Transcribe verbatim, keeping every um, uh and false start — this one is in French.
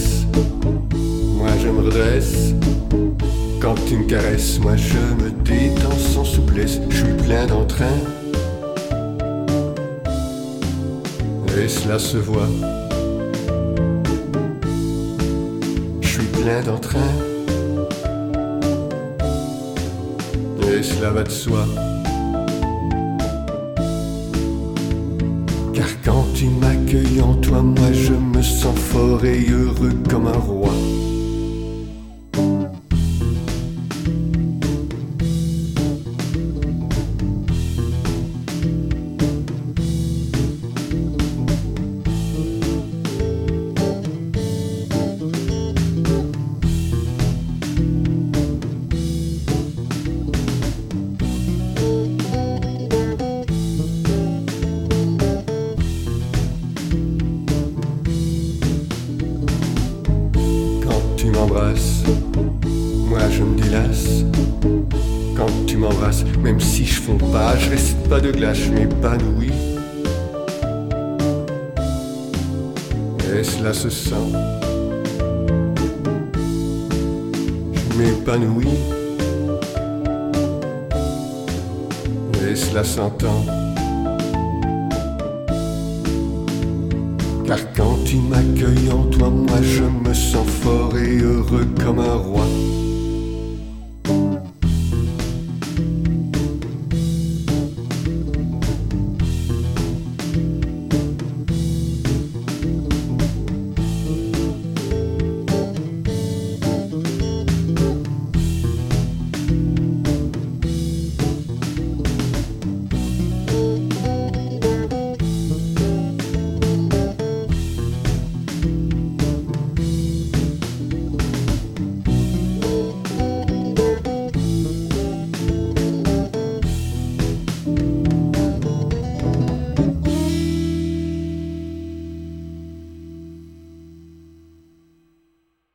baisse, moi je me redresse. Quand tu me caresses, moi je me détends sans souplesse. Je suis plein d'entrain, et cela se voit. Je suis plein d'entrain, et cela va de soi. Car quand tu m'accueilles en toi, moi je me sens fort et heureux comme un roi. Tu m'embrasses, moi je me délasse. Quand tu m'embrasses, même si je fonds pas, je reste pas de glace, je m'épanouis. Et cela se sent. Je m'épanouis. Et cela s'entend. Car quand tu m'accueilles en toi, moi je me sens fort et heureux comme un roi.